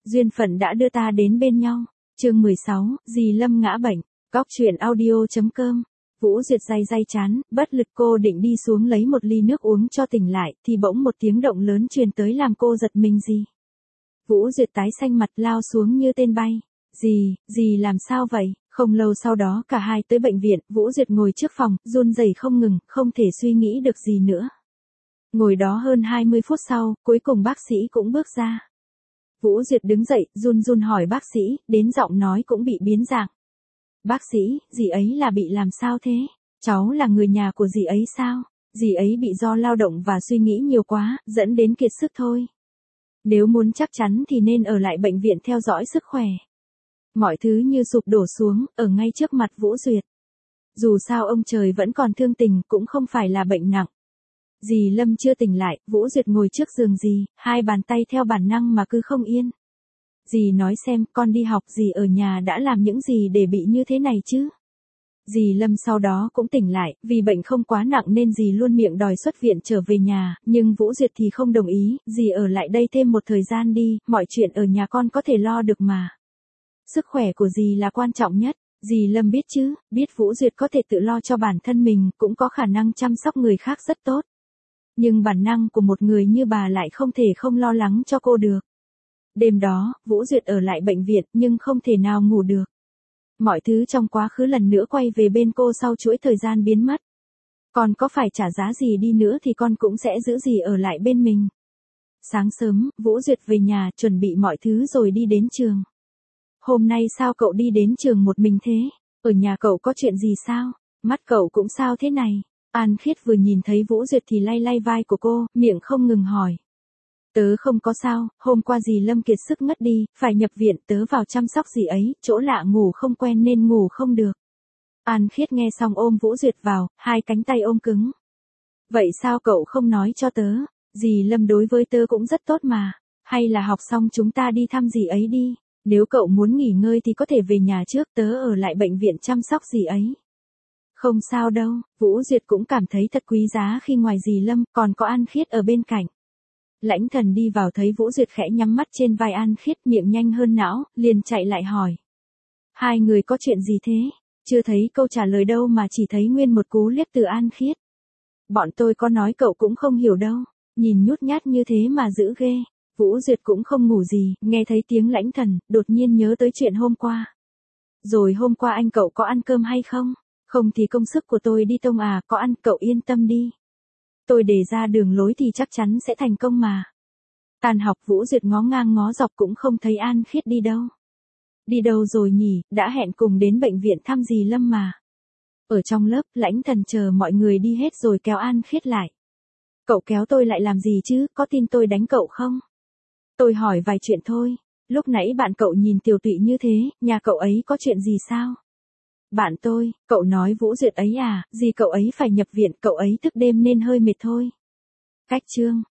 Duyên phận đã đưa ta đến bên nhau. Chương 16, dì Lâm ngã bệnh. Góc truyện audio.com. Vũ Duyệt day day chán, bất lực cô định đi xuống lấy một ly nước uống cho tỉnh lại, thì bỗng một tiếng động lớn truyền tới làm cô giật mình. Dì. Vũ Duyệt tái xanh mặt lao xuống như tên bay. Dì làm sao vậy? Không lâu sau đó cả hai tới bệnh viện, Vũ Duyệt ngồi trước phòng, run rẩy không ngừng, không thể suy nghĩ được gì nữa. Ngồi đó hơn 20 phút sau, cuối cùng bác sĩ cũng bước ra. Vũ Duyệt đứng dậy, run run hỏi bác sĩ, đến giọng nói cũng bị biến dạng. Bác sĩ, dì ấy là bị làm sao thế? Cháu là người nhà của dì ấy sao? Dì ấy bị do lao động và suy nghĩ nhiều quá, dẫn đến kiệt sức thôi. Nếu muốn chắc chắn thì nên ở lại bệnh viện theo dõi sức khỏe. Mọi thứ như sụp đổ xuống, ở ngay trước mặt Vũ Duyệt. Dù sao ông trời vẫn còn thương tình, cũng không phải là bệnh nặng. Dì Lâm chưa tỉnh lại, Vũ Duyệt ngồi trước giường dì, hai bàn tay theo bản năng mà cứ không yên. Dì nói xem, con đi học dì ở nhà đã làm những gì để bị như thế này chứ? Dì Lâm sau đó cũng tỉnh lại, vì bệnh không quá nặng nên dì luôn miệng đòi xuất viện trở về nhà, nhưng Vũ Duyệt thì không đồng ý, dì ở lại đây thêm một thời gian đi, mọi chuyện ở nhà con có thể lo được mà. Sức khỏe của dì là quan trọng nhất. Dì Lâm biết chứ, biết Vũ Duyệt có thể tự lo cho bản thân mình, cũng có khả năng chăm sóc người khác rất tốt. Nhưng bản năng của một người như bà lại không thể không lo lắng cho cô được. Đêm đó, Vũ Duyệt ở lại bệnh viện nhưng không thể nào ngủ được. Mọi thứ trong quá khứ lần nữa quay về bên cô sau chuỗi thời gian biến mất. Con có phải trả giá gì đi nữa thì con cũng sẽ giữ dì ở lại bên mình. Sáng sớm, Vũ Duyệt về nhà chuẩn bị mọi thứ rồi đi đến trường. Hôm nay sao cậu đi đến trường một mình thế? Ở nhà cậu có chuyện gì sao? Mắt cậu cũng sao thế này? An Khiết vừa nhìn thấy Vũ Duyệt thì lay lay vai của cô, miệng không ngừng hỏi. Tớ không có sao, hôm qua dì Lâm kiệt sức ngất đi, phải nhập viện, tớ vào chăm sóc dì ấy, chỗ lạ ngủ không quen nên ngủ không được. An Khiết nghe xong ôm Vũ Duyệt vào, hai cánh tay ôm cứng. Vậy sao cậu không nói cho tớ? Dì Lâm đối với tớ cũng rất tốt mà. Hay là học xong chúng ta đi thăm dì ấy đi. Nếu cậu muốn nghỉ ngơi thì có thể về nhà trước, tớ ở lại bệnh viện chăm sóc dì ấy. Không sao đâu, Vũ Duyệt cũng cảm thấy thật quý giá khi ngoài dì Lâm còn có An Khiết ở bên cạnh. Lãnh Thần đi vào thấy Vũ Duyệt khẽ nhắm mắt trên vai An Khiết, miệng nhanh hơn não, liền chạy lại hỏi. Hai người có chuyện gì thế? Chưa thấy câu trả lời đâu mà chỉ thấy nguyên một cú liếc từ An Khiết. Bọn tôi có nói cậu cũng không hiểu đâu, nhìn nhút nhát như thế mà dữ ghê. Vũ Duyệt cũng không ngủ gì, nghe thấy tiếng Lãnh Thần, đột nhiên nhớ tới chuyện hôm qua. Rồi hôm qua anh cậu có ăn cơm hay không? Không thì công sức của tôi đi tông à, có ăn, cậu yên tâm đi. Tôi đề ra đường lối thì chắc chắn sẽ thành công mà. Tan học Vũ Duyệt ngó ngang ngó dọc cũng không thấy An Khiết đi đâu. Đi đâu rồi nhỉ, đã hẹn cùng đến bệnh viện thăm dì Lâm mà. Ở trong lớp, Lãnh Thần chờ mọi người đi hết rồi kéo An Khiết lại. Cậu kéo tôi lại làm gì chứ, có tin tôi đánh cậu không? Tôi hỏi vài chuyện thôi, lúc nãy bạn cậu nhìn tiều tụy như thế, nhà cậu ấy có chuyện gì sao? Bạn tôi, cậu nói Vũ Duyệt ấy à, gì cậu ấy phải nhập viện, cậu ấy thức đêm nên hơi mệt thôi. Cách chương.